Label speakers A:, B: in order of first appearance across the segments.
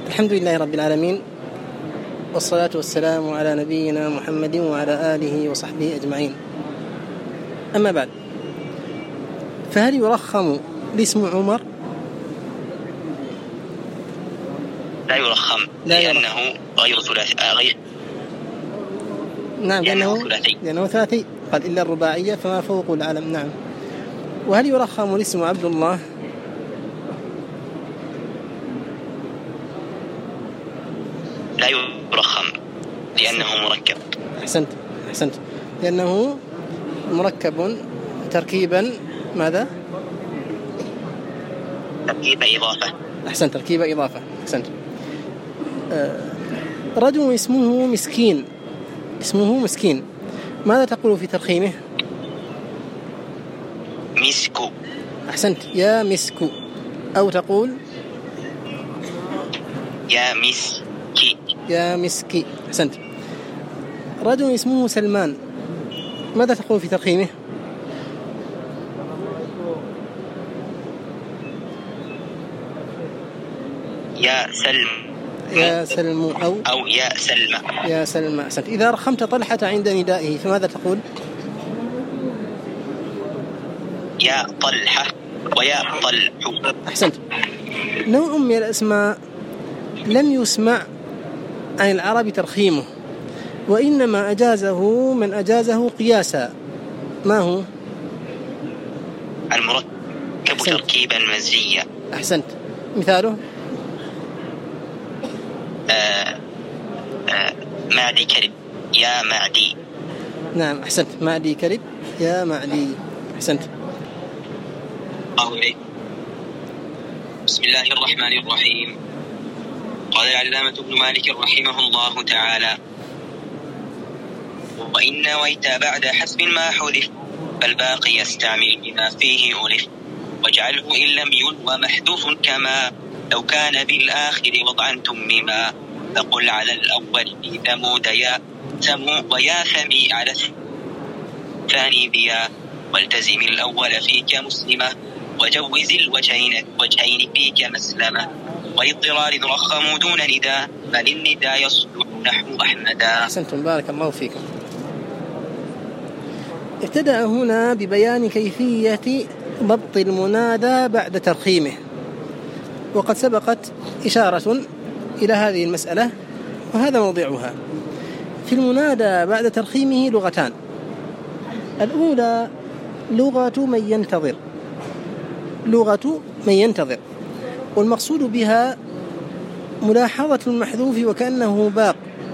A: الحمد لله رب العالمين، والصلاة والسلام على نبينا محمد وعلى آله وصحبه أجمعين. أما بعد، فهل يرخم لاسم عمر؟
B: لا يرخم، لأنه غير ثلاثي.
A: نعم، لأنه ثلاثي. قال إلا الرباعية فما فوق العالم. نعم. وهل يرخم الاسم عبد الله؟
B: لا يرخم لأنه مركب.
A: أحسنت، لأنه مركب تركيبا ماذا؟
B: تركيب إضافة.
A: أحسنت، تركيب إضافة. أحسنت. رجل اسمه مسكين، ماذا تقول في ترخيمه؟
B: مسكو.
A: أحسنت، يا مسكو، أو تقول يا مسكي. أحسنت. رجل اسمه سلمان، ماذا تقول في ترخيمه؟
B: يا سلم أو يا سلمى.
A: أحسنت. إذا رخمت طلحة عند ندائه فماذا تقول؟
B: يا طلحة ويا طلح.
A: أحسنت. نوع من الأسماء لم يسمع عن العرب ترخيمه، وإنما أجازه من أجازه قياسا. ما هو؟
B: المركب تركيبا مزجيا.
A: أحسنت. مثاله؟
B: معدي كلب يا معدي.
A: نعم، أحسنت، معدي كلب يا معدي. أحسنت.
B: بسم الله الرحمن الرحيم. قال العلامة ابن مالك رحمه الله تعالى: وإن نويت بعد حسب ما حذف فالباقي يستعمل بما فيه ألف، واجعله إن لم ينو محذوف كما لو كان بالآخر وضعا تمما، فقل على الأول في ثمود يا ثمو ويا ثمي على الثاني بيا، والتزم الأول فيك مسلمة وجوز الوجهين فيك مسلمة، واضطرار رخم دون نداء فللنداء يصلح نحو أحمدا.
A: أحسنتم، بارك الله فيكم. ابتدأ هنا ببيان كيفية ضبط المنادى بعد ترخيمه، وقد سبقت إشارة إلى هذه المسألة، وهذا موضعها. في المنادى بعد ترخيمه لغتان: الأولى لغة من ينتظر، والمقصود بها ملاحظة المحذوف وكأنه باق،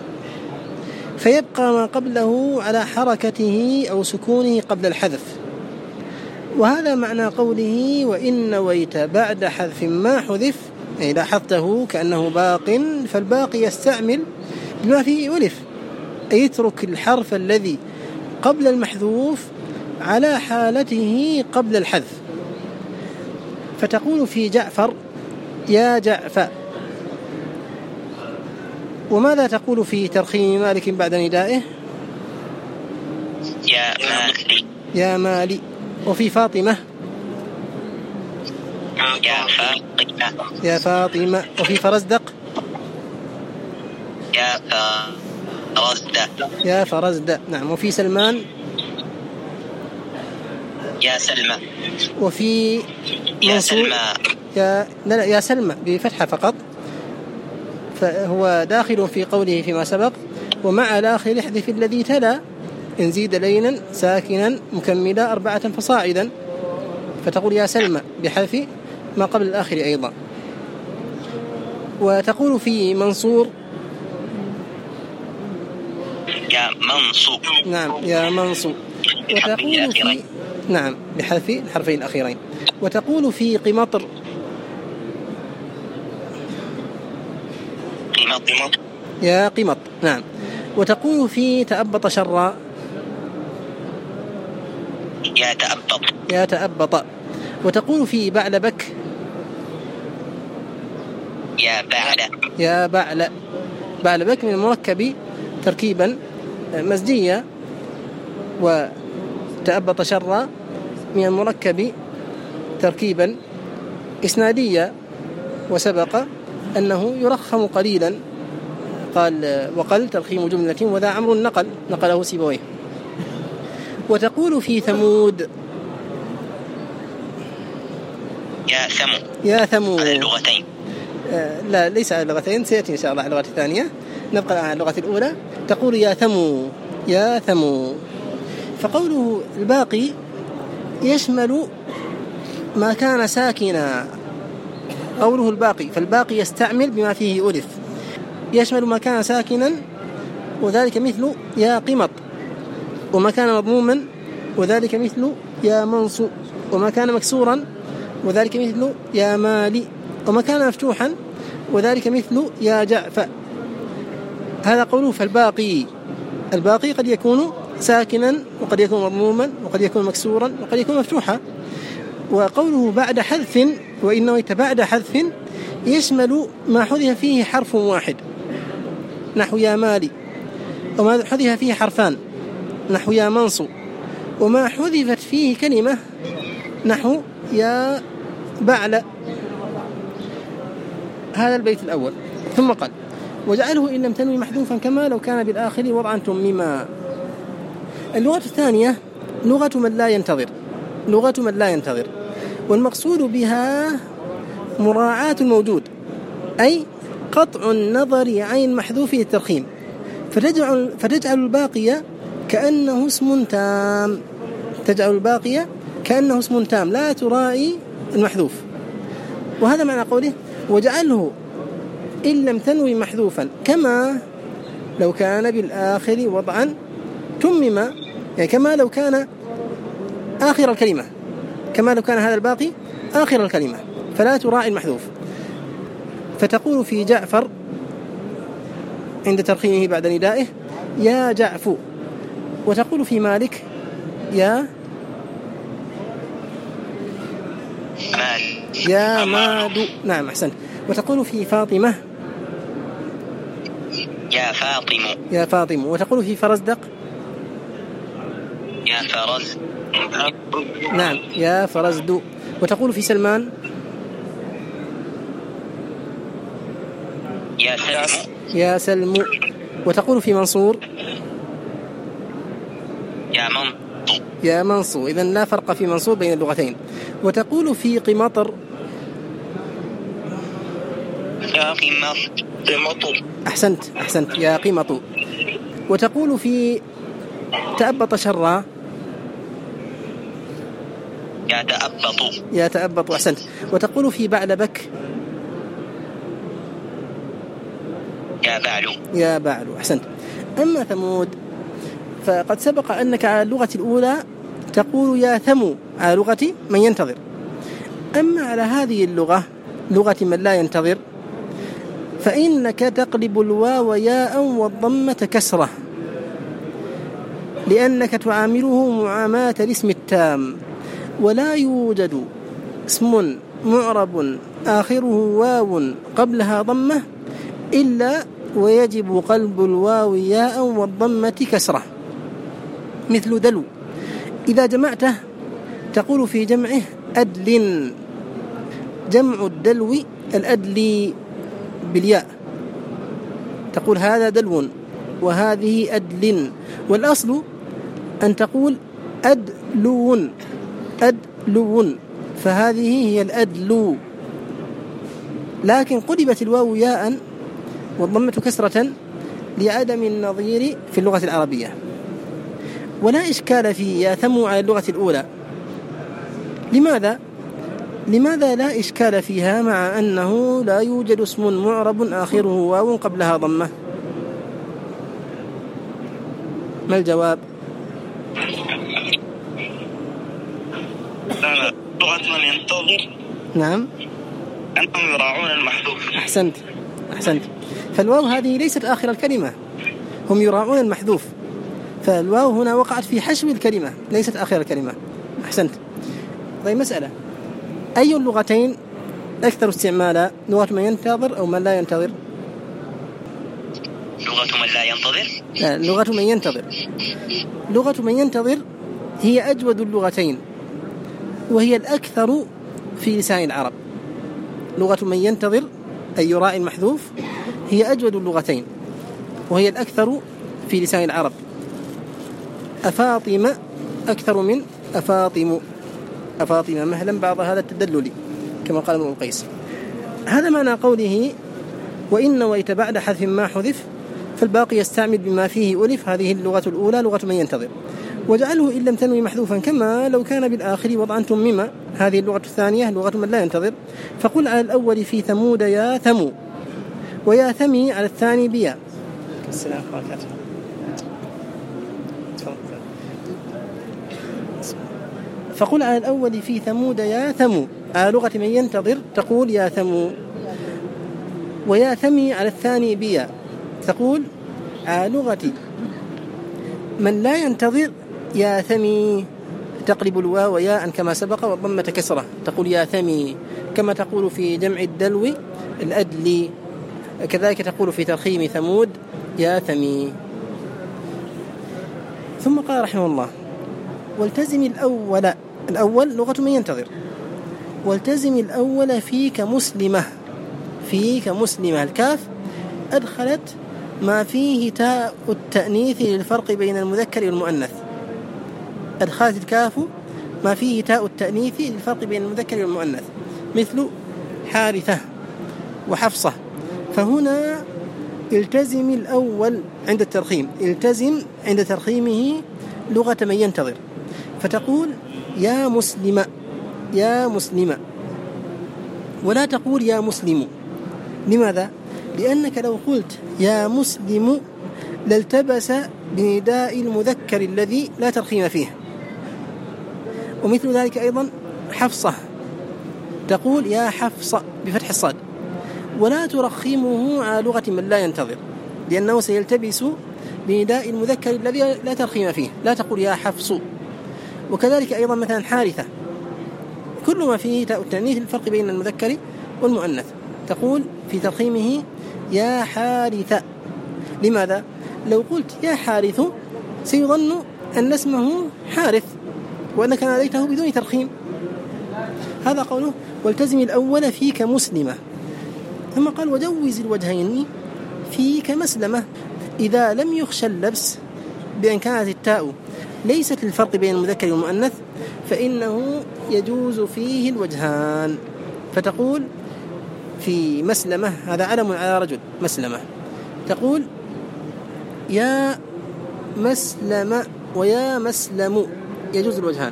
A: فيبقى ما قبله على حركته أو سكونه قبل الحذف، وهذا معنى قوله: وإن نويت بعد حذف ما حذف، أي لاحظته كأنه باق، فالباقي يستعمل بما فيه ألف، أي يترك الحرف الذي قبل المحذوف على حالته قبل الحذف، فتقول في جعفر يا جعفر. وماذا تقول في ترخيم مالك بعد ندائه؟ يا مالي. وفي فاطمة يا فاطمة. وفي فرزدق يا فرزدق. نعم. وفي سلمان
B: يا سلمى.
A: وفي منصور يا سلمى بفتحة فقط، فهو داخل في قوله فيما سبق: ومع الآخر احذف الذي تلا إن زيد لينا ساكنا مكملا 4 فصاعدا، فتقول يا سلمى بحذف ما قبل الآخر أيضا. وتقول في منصور
B: يا منصور.
A: نعم، يا منصور. وتقول في نعم بحذف الحرفين الأخيرين. وتقول في قمطر يا قمط. نعم. وتقول في تأبط شرا يا تأبط. وتقول في بعلبك يا بعلبك، من المركب تركيبا مزجيا، وتأبط شرا من المركب تركيبا إسناديا، وسبق أنه يرخم قليلا، قال وقل ترخيم جملة وذا أمر نقله سيبويه. وتقول في ثمود يا ثمود
B: على اللغتين.
A: لا ليس على اللغتين، سيأتي إن شاء الله على اللغة الثانية، نبقى على اللغة الأولى. تقول يا ثمود. فقوله الباقي يشمل ما كان ساكنا، قوله الباقي فالباقي يستعمل بما فيه ألف، يشمل ما كان ساكنا وذلك مثل يا قمط، وما كان مضموما وذلك مثل يا منصو، وما كان مكسورا وذلك مثل يا مالي، وما كان مفتوحا وذلك مثل يا جعفة. هذا قوله فالباقي. الباقي قد يكون ساكنا وقد يكون مضموما وقد يكون مكسورا وقد يكون مفتوحا. وقوله بعد حذف وإنه بعد حذف يشمل ما حذف فيه حرف واحد نحو يا مالي، وما حذف فيه حرفان نحو يا منصو، وما حذفت فيه كلمة نحو يا بعل. هذا البيت الأول. ثم قال وجعله إن لم تنوي محذوفا كما لو كان بالآخر وضعا تمما. اللغة الثانية لغة من لا ينتظر، والمقصود بها مراعاة الموجود، أي قطع النظر عن المحذوف للترخيم، فتجعل الباقي كأنه اسم تام، لا تراعي المحذوف. وهذا معنى قوله وجعله إن لم تنوي محذوفا كما لو كان بالآخر وضعا تمما، يعني كما لو كان آخر الكلمة، كما لو كان هذا الباقي آخر الكلمة فلا تراعي المحذوف. فتقول في جعفر عند ترخيمه بعد ندائه يا جعفو، وتقول في مالك يا ماد. نعم أحسنت. وتقول في فاطمة يا فاطم. وتقول في فرزدق
B: يا فرز.
A: نعم يا فرزد. وتقول في سلمان يا سلم. وتقول في منصور يا منصو. إذن لا فرق في منصور بين اللغتين. وتقول في قمطر
B: يا قمط.
A: أحسنت يا قمط. وتقول في تأبط شرا يا تأبط. أحسنت. وتقول في بعلبك يا بعل. أحسنت. أما ثمود فقد سبق أنك على اللغة الأولى تقول يا ثمو على لغة من ينتظر. أما على هذه اللغة لغة من لا ينتظر فإنك تقلب الواو ياء والضمة كسرة، لأنك تعامله معاملة الاسم التام، ولا يوجد اسم معرب آخره واو قبلها ضمة إلا ويجب قلب الواو ياء والضمة كسرة، مثل دلو. إذا جمعته تقول في جمعه أدل، جمع الدلو الأدلي بالياء، تقول هذا دلو وهذه أدل، والأصل أن تقول أدلو، فهذه هي الأدلو، لكن قلبت الواو ياء والضمة كسرة لعدم النظير في اللغة العربية. ولا إشكال في يا ثمو على اللغة الأولى. لماذا لا إشكال فيها مع أنه لا يوجد اسم معرب آخره واو قبلها ضمة؟ ما الجواب؟
B: لغة من ينتظر
A: نعم
B: أنهم يراعون المحذوف.
A: أحسنت. فالواو هذه ليست آخر الكلمة، هم يراعون المحذوف، فالواو هنا وقعت في حشو الكلمة ليست آخر الكلمة. أحسنت. طيب مسألة، أي اللغتين أكثر استعمالا، لغة من ينتظر أو من لا ينتظر؟ لغة من ينتظر. لغة من ينتظر هي أجود اللغتين وهي الأكثر في لسان العرب. لغة من ينتظر أي يراعي المحذوف هي أجود اللغتين، وهي الأكثر في لسان العرب. أفاطم أكثر من أفاطم، أفاطم مهلا بعض هذا التدلل كما قال ابن القيس. هذا معنى قوله وإن نويت بعد حذف ما حذف فالباقي يستعمل بما فيه ألف. هذه اللغة الأولى لغة من ينتظر. وجعله إن لم تنوي محذوفا كما لو كان بالآخر وضعا تمما. هذه اللغة الثانية لغة من لا ينتظر. فقل على الأول في ثمود يا ثمو، ويا ثمي على الثاني بيا. السلام عليكم. فقل على الأول في ثمود يا ثمو، على لغة من ينتظر تقول يا ثمو. ويا ثمي على الثاني بيا، تقول على لغة من لا ينتظر يا ثمي، تقلب الواو ياء كما سبق والضمة كسرة، تقول يا ثمي، كما تقول في جمع الدلو الأدلي، كذلك تقول في ترخيم ثمود يا ثمي. ثم قال رحمه الله والتزم الأول، الأول لغة من ينتظر، والتزم الأول فيك مسلمة. فيك مسلمة، الكاف أدخلت ما فيه تاء التأنيث للفرق بين المذكر والمؤنث. أدخلت الكاف ما فيه تاء التأنيث للفرق بين المذكر والمؤنث، مثل حارثة وحفصة. فهنا التزم الأول عند الترخيم، التزم عند ترخيمه لغة من ينتظر، فتقول يا مسلمة، يا مسلمة، ولا تقول يا مسلم. لماذا؟ لأنك لو قلت يا مسلم لالتبس بنداء المذكر الذي لا ترخيم فيه. ومثل ذلك أيضا حفصة، تقول يا حفصة بفتح الصاد، ولا ترخمه على لغة من لا ينتظر، لأنه سيلتبس بنداء المذكر الذي لا ترخيم فيه، لا تقول يا حفص. وكذلك أيضا مثلا حارثة، كل ما فيه تاء التأنيث الفرق بين المذكر والمؤنث، تقول في ترخيمه يا حارثة. لماذا؟ لو قلت يا حارث سيظن أن اسمه حارث وأنك ناديته بدون ترخيم. هذا قوله والتزم الأول فيك مسلمة. ثم قال وجوز الوجهين فيك مسلمة إذا لم يخشى اللبس بأن كانت التاء ليست للفرق بين المذكر والمؤنث، فإنه يجوز فيه الوجهان. فتقول في مسلمة، هذا علم على رجل مسلمة، تقول يا مسلمة ويا مسلم، يجوز الوجهان.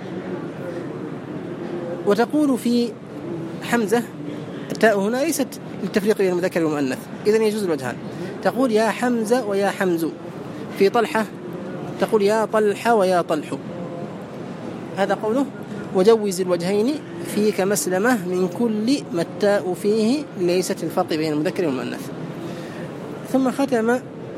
A: وتقول في حمزة التاء هنا ليست للتفريق بين المذكر والمؤنث، إذن يجوز الوجهان، تقول يا حمزة ويا حمز. في طلحة تقول يا طلحة ويا طلح. هذا قوله وجوز الوجهين فيك مسلمة من كل ما التاء فيه ليست الفرق بين المذكر والمؤنث. ثم ختم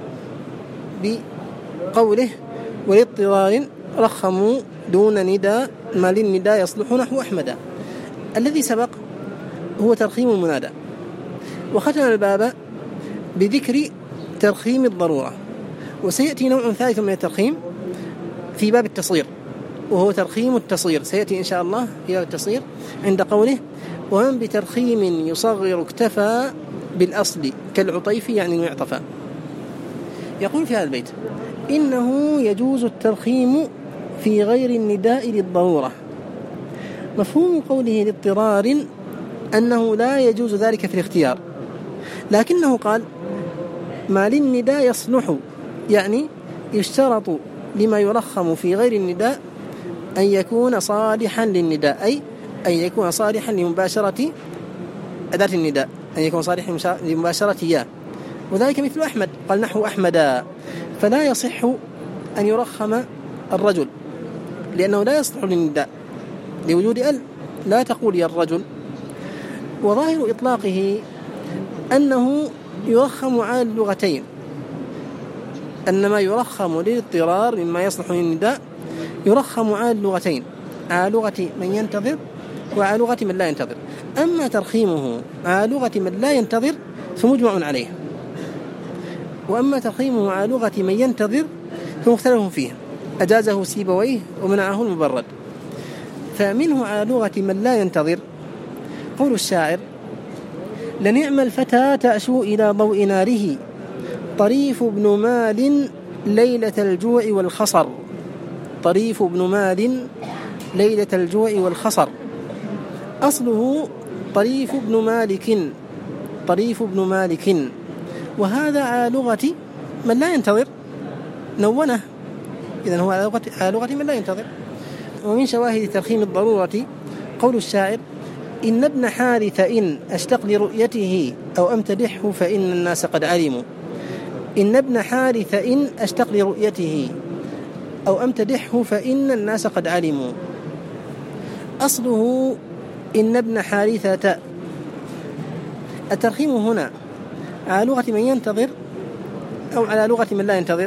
A: بقوله ولاضطرار رخموا دون نداء ما للنداء يصلح نحو أحمد. الذي سبق هو ترخيم المنادى، وختم الباب بذكر ترخيم الضرورة. وسيأتي نوع ثالث من الترخيم في باب التصغير، وهو ترخيم التصغير، سيأتي إن شاء الله في باب التصغير عند قوله ومن بترخيم يصغر اكتفى بالأصل كالعطيف يعني المعطفى. يقول في هذا البيت إنه يجوز الترخيم في غير النداء للضرورة. مفهوم قوله لاضطرار أنه لا يجوز ذلك في الاختيار، لكنه قال ما للنداء يصلح، يعني يشترط لما يرخم في غير النداء أن يكون صالحا للنداء، أي أن يكون صالحا لمباشرة أداة النداء، أن يكون صالحا لمباشرة يا. وذلك مثل أحمد، قال نحو أحمدا، فلا يصح أن يرخم الرجل لأنه لا يصلح للنداء لوجود ال، لا تقول يا الرجل. وظاهر إطلاقه أنه يرخم على اللغتين، أن ما يرخم للاضطرار مما يصلح للنداء يرخم على اللغتين، على لغة من ينتظر وعلى لغة من لا ينتظر. أما ترخيمه على لغة من لا ينتظر فمجمع عليه، وأما ترخيمه على لغة من ينتظر فمختلف فيه، أجازه سيبويه ومنعه المبرد. فمنه على لغة من لا ينتظر قول الشاعر لنعم الفتى تأشو إلى ضوء ناره، طريف بن مال ليلة الجوع والخصر. طريف بن مال ليلة الجوع والخصر، أصله طريف بن مالك. طريف بن مالك، وهذا على لغة من لا ينتظر، نونه، إذن هو على لغة من لا ينتظر. ومن شواهد ترخيم الضرورة قول الشاعر: إن ابن حارث إن أشتق لرؤيته أو أمتدحه فإن الناس قد علموا. إن ابن حارث إن أشتق لرؤيته أو أمتدحه فإن الناس قد علموا. أصله إن ابن حارثة. الترخيم هنا على لغة من ينتظر أو على لغة من لا ينتظر؟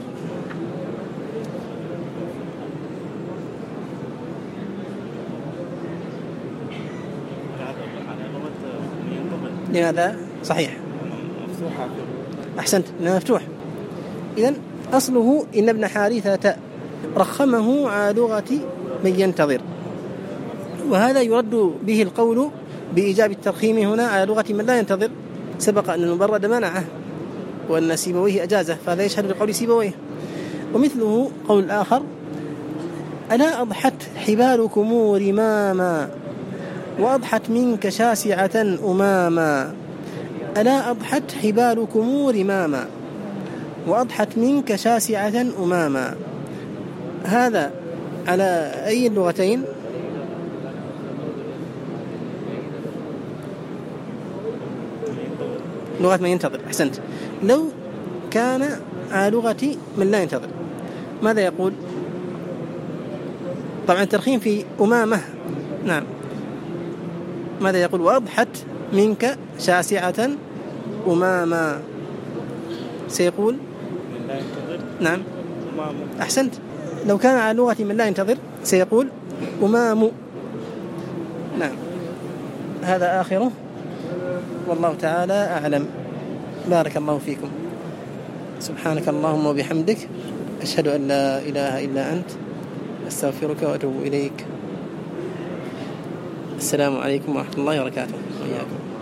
A: لماذا؟ صحيح، أحسنت، مفتوح. إذن أصله إن ابن حارثة، رخمه على لغة من ينتظر، وهذا يرد به القول بإيجاب الترخيم هنا على لغة من لا ينتظر. سبق أن المبرد منعه وأن سيبويه أجازه، فهذا يشهد لقول سيبويه. ومثله قول آخر: ألا أضحت حبالكم رماما وأضحت منك شاسعة أماما. ألا أضحت حبالكم رماما وأضحت منك شاسعة أماما. هذا على أي اللغتين؟ لغة من ينتظر، أحسنت. لو كان على لغة من لا ينتظر ماذا يقول؟ طبعا الترخيم في أمامة، نعم، ماذا يقول؟ وأضحت منك شاسعة أماما. سيقول
C: من لا ينتظر،
A: نعم،
C: أمام.
A: أحسنت. لو كان على لغة من لا ينتظر سيقول أمام. نعم، هذا آخره، والله تعالى أعلم. بارك الله فيكم. سبحانك اللهم وبحمدك، أشهد أن لا إله إلا أنت، أستغفرك وأتوب إليك. السلام عليكم ورحمة الله وبركاته. وإياكم.